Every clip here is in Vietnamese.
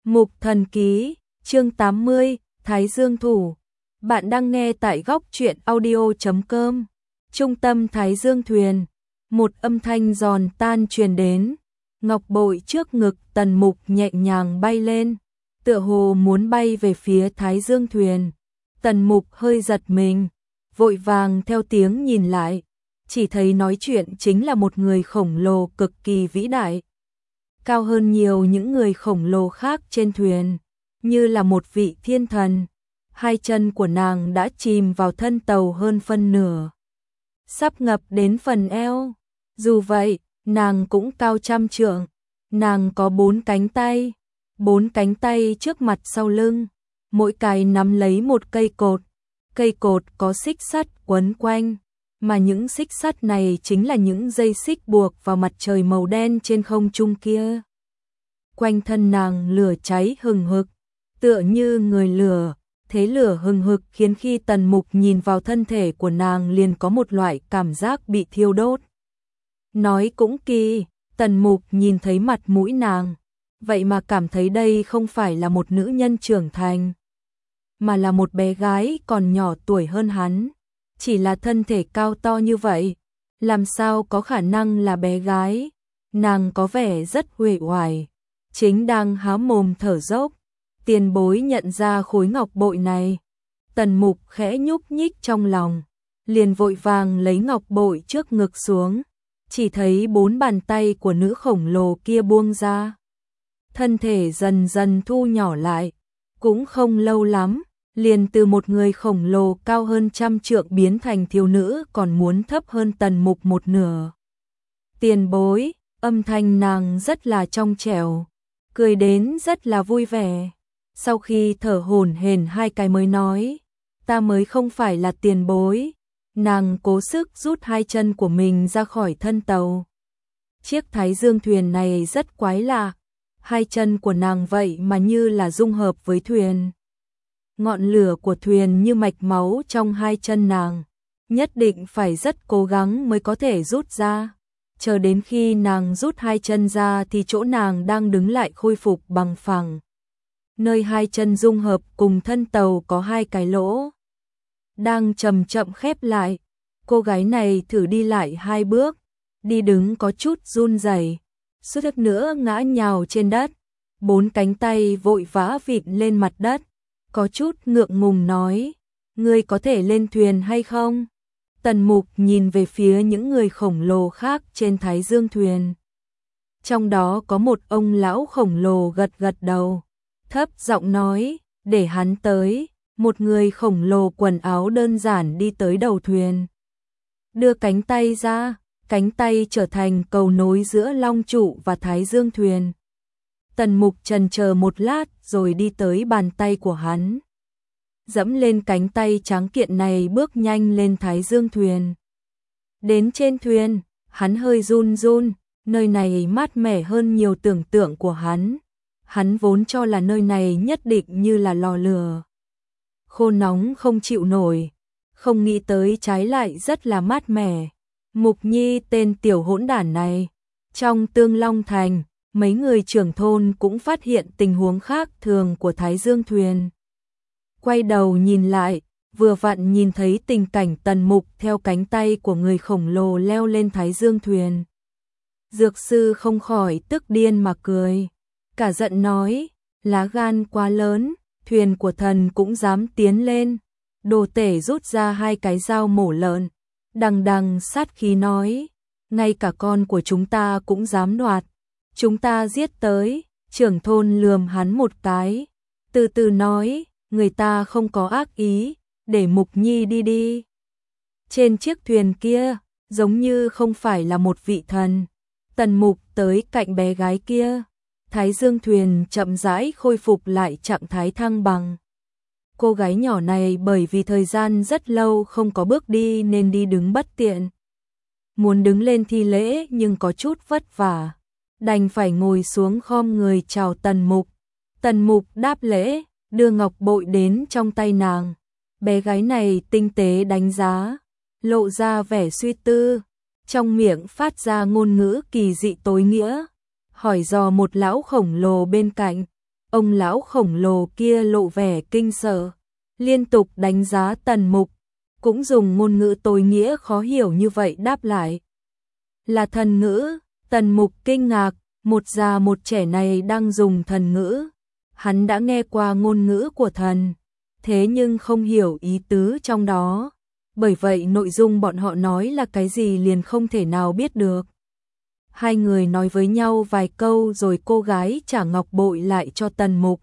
Mục Thần Ký, chương 80, Thái Dương Thủ. Bạn đang nghe tại góc truyện audio.com. Trung tâm Thái Dương Thuyền. Một âm thanh giòn tan truyền đến. Ngọc bội trước ngực Tần Mục nhẹ nhàng bay lên, tựa hồ muốn bay về phía Thái Dương Thuyền. Tần Mục hơi giật mình, vội vàng theo tiếng nhìn lại, chỉ thấy nói chuyện chính là một người khổng lồ cực kỳ vĩ đại, cao hơn nhiều những người khổng lồ khác trên thuyền, như là một vị thiên thần. Hai chân của nàng đã chìm vào thân tàu hơn phân nửa, sắp ngập đến phần eo. Dù vậy, nàng cũng cao trăm trượng. Nàng có bốn cánh tay trước mặt sau lưng, mỗi cái nắm lấy một cây cột có xích sắt quấn quanh, mà những xích sắt này chính là những dây xích buộc vào mặt trời màu đen trên không trung kia. Quanh thân nàng lửa cháy hừng hực, tựa như người lửa, thế lửa hừng hực khiến khi Tần Mục nhìn vào thân thể của nàng liền có một loại cảm giác bị thiêu đốt. Nói cũng kỳ, Tần Mục nhìn thấy mặt mũi nàng, vậy mà cảm thấy đây không phải là một nữ nhân trưởng thành, mà là một bé gái còn nhỏ tuổi hơn hắn. Chỉ là thân thể cao to như vậy, làm sao có khả năng là bé gái? Nàng có vẻ rất uể oải, chính đang há mồm thở dốc. Tiền bối nhận ra khối ngọc bội này, Tần Mục khẽ nhúc nhích trong lòng, liền vội vàng lấy ngọc bội trước ngực xuống, chỉ thấy bốn bàn tay của nữ khổng lồ kia buông ra. Thân thể dần dần thu nhỏ lại, cũng không lâu lắm, liền từ một người khổng lồ cao hơn trăm trượng biến thành thiếu nữ còn muốn thấp hơn Tần Mục một nửa. Tiền bối, âm thanh nàng rất là trong trẻo, cười đến rất là vui vẻ. Sau khi thở hổn hển hai cái mới nói, ta mới không phải là tiền bối. Nàng cố sức rút hai chân của mình ra khỏi thân tàu. Chiếc Thái Dương thuyền này rất quái lạ, hai chân của nàng vậy mà như là dung hợp với thuyền. Ngọn lửa của thuyền như mạch máu trong hai chân nàng, nhất định phải rất cố gắng mới có thể rút ra. Chờ đến khi nàng rút hai chân ra thì chỗ nàng đang đứng lại khôi phục bằng phẳng. Nơi hai chân dung hợp cùng thân tàu có hai cái lỗ, đang chậm chậm khép lại. Cô gái này thử đi lại hai bước, đi đứng có chút run rẩy, suýt chút nữa ngã nhào trên đất. Bốn cánh tay vội vã vịn lên mặt đất, có chút ngượng ngùng nói, ngươi có thể lên thuyền hay không? Tần Mục nhìn về phía những người khổng lồ khác trên Thái Dương thuyền. Trong đó có một ông lão khổng lồ gật gật đầu, thấp giọng nói, để hắn tới. Một người khổng lồ quần áo đơn giản đi tới đầu thuyền, đưa cánh tay ra, cánh tay trở thành cầu nối giữa long trụ và Thái Dương thuyền. Tần Mục chần chờ một lát rồi đi tới bàn tay của hắn, dẫm lên cánh tay trắng kiện này bước nhanh lên Thái Dương thuyền. Đến trên thuyền, hắn hơi run run, nơi này mát mẻ hơn nhiều tưởng tượng của hắn. Hắn vốn cho là nơi này nhất định như là lò lửa, khô nóng không chịu nổi, không nghĩ tới trái lại rất là mát mẻ. Mục Nhi tên tiểu hỗn đản này, trong Tương Long Thành, mấy người trưởng thôn cũng phát hiện tình huống khác thường của Thái Dương thuyền. Quay đầu nhìn lại, vừa vặn nhìn thấy tình cảnh Tần Mục theo cánh tay của người khổng lồ leo lên Thái Dương thuyền. Dược sư không khỏi tức điên mà cười, cả giận nói, lá gan quá lớn, thuyền của thần cũng dám tiến lên. Đồ tể rút ra hai cái dao mổ lợn, đằng đằng sát khí nói, ngay cả con của chúng ta cũng dám đoạt, chúng ta giết tới. Trưởng thôn lườm hắn một cái, từ từ nói, người ta không có ác ý, để Mục Nhi đi đi. Trên chiếc thuyền kia, giống như không phải là một vị thần. Tần Mục tới cạnh bé gái kia, Thái Dương thuyền chậm rãi khôi phục lại trạng thái thăng bằng. Cô gái nhỏ này bởi vì thời gian rất lâu không có bước đi nên đi đứng bất tiện. Muốn đứng lên thi lễ nhưng có chút vất vả, đành phải ngồi xuống khom người chào Tần Mục. Tần Mục đáp lễ, đưa ngọc bội đến trong tay nàng. Bé gái này tinh tế đánh giá, lộ ra vẻ suy tư, trong miệng phát ra ngôn ngữ kỳ dị tối nghĩa, hỏi dò một lão khổng lồ bên cạnh, Ông lão khổng lồ kia lộ vẻ kinh sợ, liên tục đánh giá Tần Mục, cũng dùng ngôn ngữ tối nghĩa khó hiểu như vậy đáp lại. Là thần ngữ. Tần Mục kinh ngạc, một già một trẻ này đang dùng thần ngữ. Hắn đã nghe qua ngôn ngữ của thần, thế nhưng không hiểu ý tứ trong đó. Bởi vậy nội dung bọn họ nói là cái gì liền không thể nào biết được. Hai người nói với nhau vài câu rồi cô gái trả ngọc bội lại cho Tần Mục.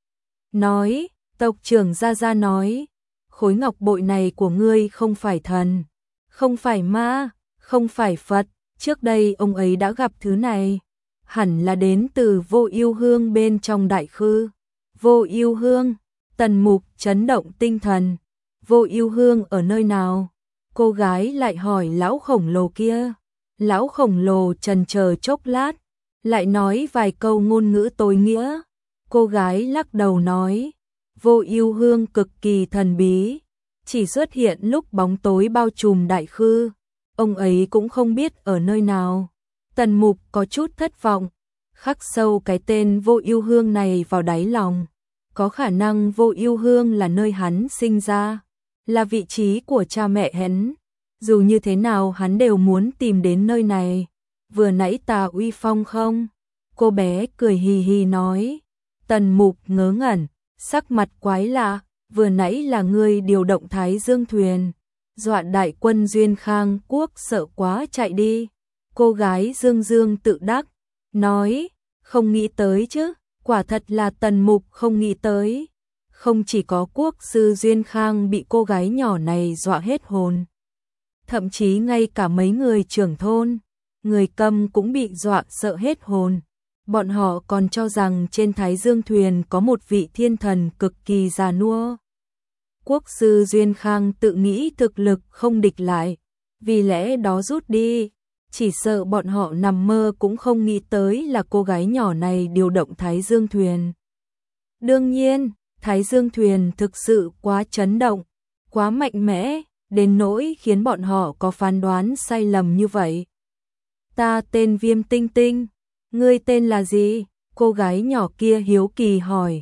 Nói, tộc trưởng Gia Gia nói, khối ngọc bội này của ngươi không phải thần, không phải ma, không phải Phật, trước đây ông ấy đã gặp thứ này, hẳn là đến từ Vô Ưu Hương bên trong Đại Khư. Vô Ưu Hương. Tần Mục chấn động tinh thần. Vô Ưu Hương ở nơi nào? Cô gái lại hỏi lão khổng lồ kia. Lão khổng lồ chần chờ chốc lát, lại nói vài câu ngôn ngữ tối nghĩa. Cô gái lắc đầu nói, Vô Ưu Hương cực kỳ thần bí, chỉ xuất hiện lúc bóng tối bao trùm Đại Khư, ông ấy cũng không biết ở nơi nào. Tần Mục có chút thất vọng, khắc sâu cái tên Vô Ưu Hương này vào đáy lòng. Có khả năng Vô Ưu Hương là nơi hắn sinh ra, là vị trí của cha mẹ hắn. Dù như thế nào hắn đều muốn tìm đến nơi này. Vừa nãy ta uy phong không? Cô bé cười hì hì nói. Tần Mục ngớ ngẩn, sắc mặt quái lạ. Vừa nãy là ngươi điều động Thái Dương thuyền, dọa đại quân Duyên Khang Quốc sợ quá chạy đi. Cô gái dương dương tự đắc, nói, không nghĩ tới chứ, quả thật là Tần Mục không nghĩ tới. Không chỉ có quốc sư Duyên Khang bị cô gái nhỏ này dọa hết hồn, thậm chí ngay cả mấy người trưởng thôn, người Câm cũng bị dọa sợ hết hồn. Bọn họ còn cho rằng trên Thái Dương thuyền có một vị thiên thần cực kỳ già nua. Quốc sư Duyên Khang tự nghĩ thực lực không địch lại, vì lẽ đó rút đi. Chỉ sợ bọn họ nằm mơ cũng không nghĩ tới là cô gái nhỏ này điều động Thái Dương thuyền. Đương nhiên, Thái Dương thuyền thực sự quá chấn động, quá mạnh mẽ, đến nỗi khiến bọn họ có phán đoán sai lầm như vậy. Ta tên Viêm Tinh Tinh, ngươi tên là gì? Cô gái nhỏ kia hiếu kỳ hỏi.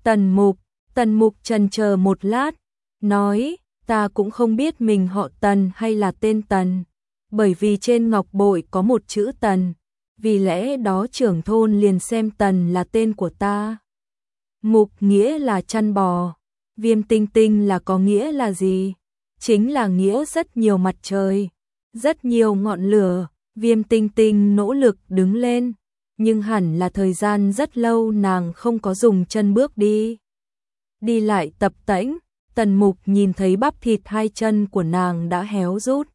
Tần Mục chần chờ một lát, nói, ta cũng không biết mình họ Tần hay là tên Tần, bởi vì trên ngọc bội có một chữ Tần, vì lẽ đó trưởng thôn liền xem Tần là tên của ta. Mục nghĩa là chăn bò, Viêm Tinh Tinh là có nghĩa là gì? Chính là nghĩa rất nhiều mặt trời, rất nhiều ngọn lửa. Viêm Tinh Tinh nỗ lực đứng lên, nhưng hẳn là thời gian rất lâu nàng không có dùng chân bước đi. Đi lại tập tễnh, Tần Mục nhìn thấy bắp thịt hai chân của nàng đã héo rút,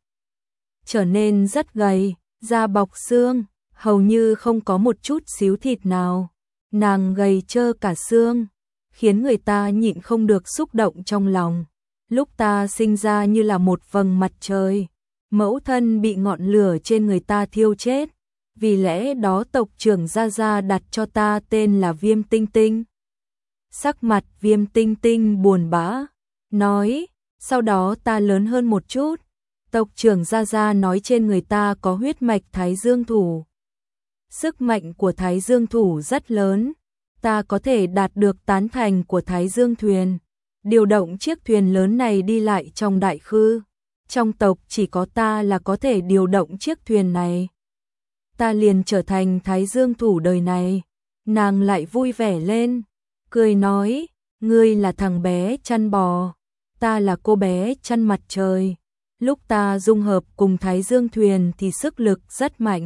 trở nên rất gầy, da bọc xương, hầu như không có một chút xíu thịt nào. Nàng gầy trơ cả xương, khiến người ta nhịn không được xúc động trong lòng. Lúc ta sinh ra như là một vầng mặt trời, mẫu thân bị ngọn lửa trên người ta thiêu chết, vì lẽ đó tộc trưởng Gia Gia đặt cho ta tên là Viêm Tinh Tinh. Sắc mặt Viêm Tinh Tinh buồn bã, nói, sau đó ta lớn hơn một chút, tộc trưởng Gia Gia nói trên người ta có huyết mạch Thái Dương Thủ. Sức mạnh của Thái Dương Thủ rất lớn, ta có thể đạt được tán thành của Thái Dương thuyền, điều động chiếc thuyền lớn này đi lại trong Đại Khư. Trong tộc chỉ có ta là có thể điều động chiếc thuyền này. Ta liền trở thành Thái Dương Thủ đời này. Nàng lại vui vẻ lên, cười nói, ngươi là thằng bé chăn bò, ta là cô bé chăn mặt trời. Lúc ta dung hợp cùng Thái Dương thuyền thì sức lực rất mạnh,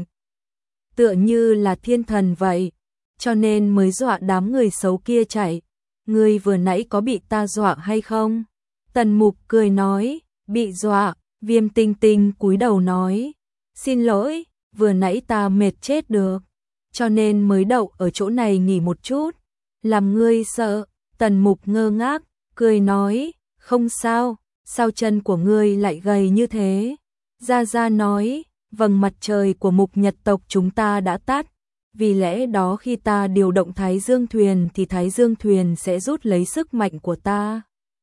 tựa như là thiên thần vậy, cho nên mới dọa đám người xấu kia chạy. Ngươi vừa nãy có bị ta dọa hay không? Tần Mục cười nói, bị dọa. Viêm Tinh Tinh cúi đầu nói, xin lỗi, vừa nãy ta mệt chết được, cho nên mới đậu ở chỗ này nghỉ một chút. Làm ngươi sợ? Tần Mục ngơ ngác, cười nói, không sao, sao chân của ngươi lại gầy như thế? Gia Gia nói, vầng mặt trời của Mục Nhật tộc chúng ta đã tắt, vì lẽ đó khi ta điều động Thái Dương thuyền thì Thái Dương thuyền sẽ rút lấy sức mạnh của ta,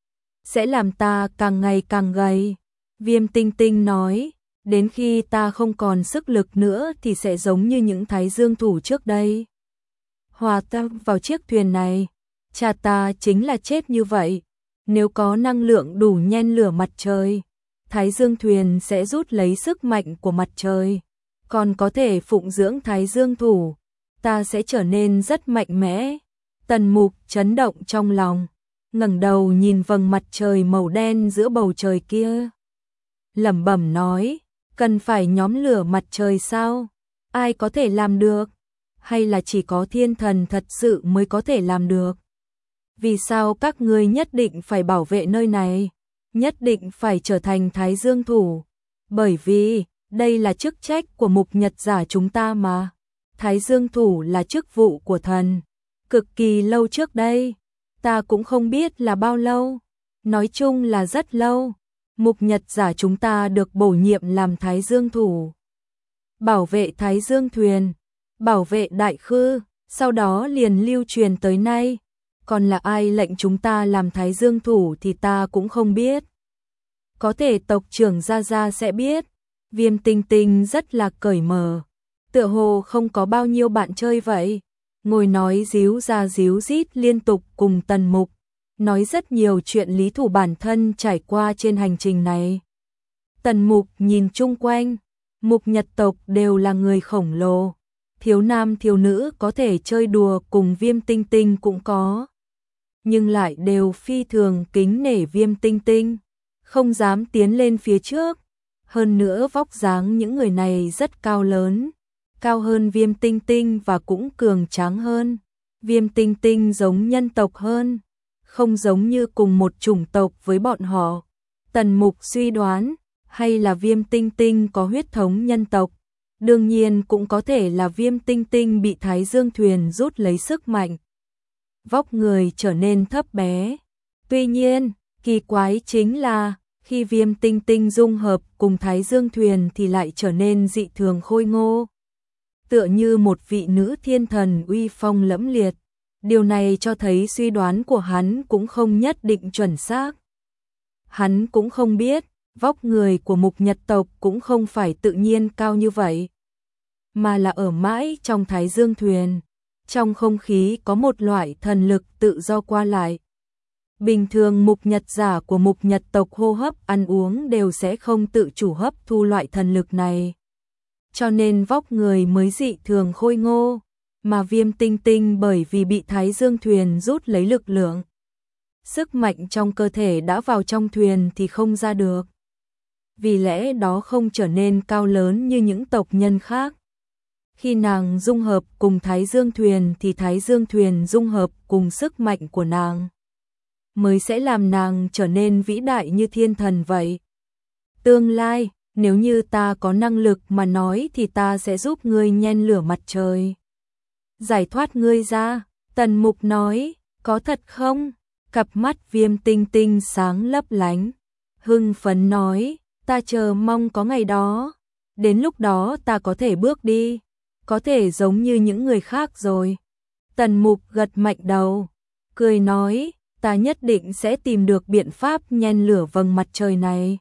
sẽ làm ta càng ngày càng gầy. Viêm Tinh Tinh nói, đến khi ta không còn sức lực nữa thì sẽ giống như những Thái Dương Thủ trước đây. hòa ta vào chiếc thuyền này. Cha ta chính là chết như vậy. Nếu có năng lượng đủ nhen lửa mặt trời, Thái Dương thuyền sẽ rút lấy sức mạnh của mặt trời, còn có thể phụng dưỡng Thái Dương thủ, ta sẽ trở nên rất mạnh mẽ. Tần Mục chấn động trong lòng, ngẩng đầu nhìn vầng mặt trời màu đen giữa bầu trời kia. Lẩm bẩm nói, cần phải nhóm lửa mặt trời sao? Ai có thể làm được? Hay là chỉ có thiên thần thật sự mới có thể làm được? Vì sao các ngươi nhất định phải bảo vệ nơi này? Nhất định phải trở thành Thái Dương thủ? Bởi vì, đây là chức trách của mục nhật giả chúng ta mà. Thái Dương thủ là chức vụ của thần. Cực kỳ lâu trước đây, ta cũng không biết là bao lâu. Nói chung là rất lâu. Mục nhật giả chúng ta được bổ nhiệm làm Thái Dương thủ. Bảo vệ Thái Dương thuyền, bảo vệ Đại Khư, sau đó liền lưu truyền tới nay. Còn là ai lệnh chúng ta làm Thái Dương thủ thì ta cũng không biết. Có thể tộc trưởng Gia Gia sẽ biết. Viêm Tinh Tinh rất là cởi mở, tựa hồ không có bao nhiêu bạn chơi vậy. Ngồi nói díu ra díu dít liên tục cùng Tần Mục, nói rất nhiều chuyện lý thủ bản thân trải qua trên hành trình này. Tần Mục nhìn chung quanh, Mục Nhật tộc đều là người khổng lồ, thiếu nam thiếu nữ có thể chơi đùa cùng Viêm Tinh Tinh cũng có, nhưng lại đều phi thường kính nể Viêm Tinh Tinh, không dám tiến lên phía trước. Hơn nữa vóc dáng những người này rất cao lớn, cao hơn Viêm Tinh Tinh và cũng cường tráng hơn. Viêm Tinh Tinh giống nhân tộc hơn, không giống như cùng một chủng tộc với bọn họ. Tần Mục suy đoán, hay là Viêm Tinh Tinh có huyết thống nhân tộc, đương nhiên cũng có thể là Viêm Tinh Tinh bị Thái Dương thuyền rút lấy sức mạnh, vóc người trở nên thấp bé. Tuy nhiên, kỳ quái chính là khi Viêm Tinh Tinh dung hợp cùng Thái Dương thuyền thì lại trở nên dị thường khôi ngô, tựa như một vị nữ thiên thần uy phong lẫm liệt. Điều này cho thấy suy đoán của hắn cũng không nhất định chuẩn xác. Hắn cũng không biết, vóc người của Mục Nhật tộc cũng không phải tự nhiên cao như vậy, mà là ở mãi trong Thái Dương thuyền. Trong không khí có một loại thần lực tự do qua lại. Bình thường Mục Nhật giả của Mục Nhật tộc hô hấp ăn uống đều sẽ không tự chủ hấp thu loại thần lực này, cho nên vóc người mới dị thường khôi ngô. Mà Viêm Tinh Tinh bởi vì bị Thái Dương thuyền rút lấy lực lượng, sức mạnh trong cơ thể đã vào trong thuyền thì không ra được, vì lẽ đó không trở nên cao lớn như những tộc nhân khác. Khi nàng dung hợp cùng Thái Dương thuyền thì Thái Dương thuyền dung hợp cùng sức mạnh của nàng, mới sẽ làm nàng trở nên vĩ đại như thiên thần vậy. Tương lai, nếu như ta có năng lực mà nói thì ta sẽ giúp ngươi nhen lửa mặt trời, giải thoát ngươi ra. Tần Mục nói, có thật không? Cặp mắt Viêm Tinh Tinh sáng lấp lánh, hưng phấn nói, ta chờ mong có ngày đó. Đến lúc đó ta có thể bước đi, có thể giống như những người khác rồi. Tần Mục gật mạnh đầu, cười nói, ta nhất định sẽ tìm được biện pháp nhen lửa vầng mặt trời này.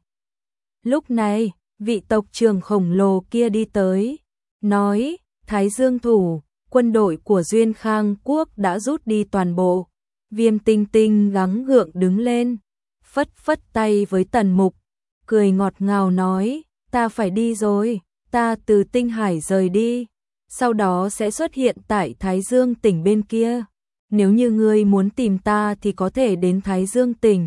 Lúc này, vị tộc trưởng khổng lồ kia đi tới, nói, Thái Dương thủ, quân đội của Duyên Khang Quốc đã rút đi toàn bộ. Viêm Tinh Tinh gắng gượng đứng lên, phất phất tay với Tần Mục, cười ngọt ngào nói, ta phải đi rồi, ta từ Tinh Hải rời đi, sau đó sẽ xuất hiện tại Thái Dương tỉnh bên kia. Nếu như ngươi muốn tìm ta thì có thể đến Thái Dương tỉnh.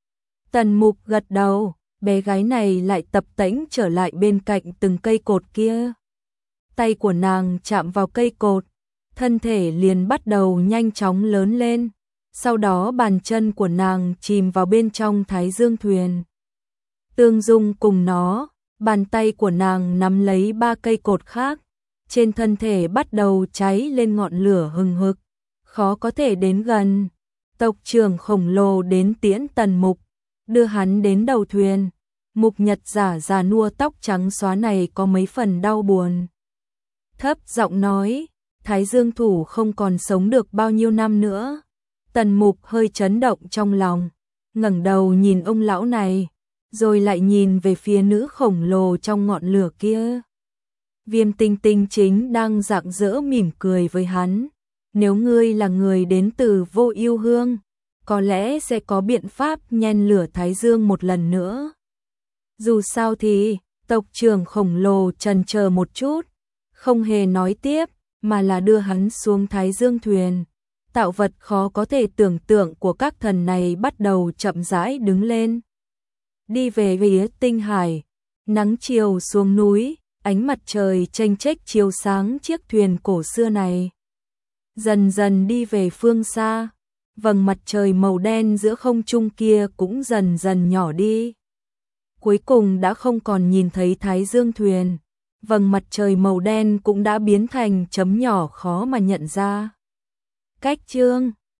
Tần Mục gật đầu, bé gái này lại tập tễnh trở lại bên cạnh từng cây cột kia. Tay của nàng chạm vào cây cột, thân thể liền bắt đầu nhanh chóng lớn lên, sau đó bàn chân của nàng chìm vào bên trong Thái Dương thuyền. Tương dung cùng nó, bàn tay của nàng nắm lấy 3 cây cột khác, trên thân thể bắt đầu cháy lên ngọn lửa hừng hực, khó có thể đến gần. Tộc trưởng khổng lồ đến tiễn Tần Mục, đưa hắn đến đầu thuyền. Mục Nhật giả già nua tóc trắng xóa này có mấy phần đau buồn, thấp giọng nói, Thái Dương thủ không còn sống được bao nhiêu năm nữa. Tần Mục hơi chấn động trong lòng, ngẩng đầu nhìn ông lão này, rồi lại nhìn về phía nữ khổng lồ trong ngọn lửa kia. Viêm Tinh Tinh chính đang rạng rỡ mỉm cười với hắn, nếu ngươi là người đến từ Vô Ưu Hương, có lẽ sẽ có biện pháp nhen lửa Thái Dương một lần nữa. Dù sao thì, tộc trưởng khổng lồ chần chờ một chút, không hề nói tiếp, mà là đưa hắn xuống Thái Dương thuyền. Tạo vật khó có thể tưởng tượng của các thần này bắt đầu chậm rãi đứng lên. Đi về phía tinh hải, nắng chiều xuống núi, ánh mặt trời chênh chếch chiếu sáng chiếc thuyền cổ xưa này. Dần dần đi về phương xa, vầng mặt trời màu đen giữa không trung kia cũng dần dần nhỏ đi. Cuối cùng đã không còn nhìn thấy Thái Dương thuyền, vầng mặt trời màu đen cũng đã biến thành chấm nhỏ khó mà nhận ra. Cách chương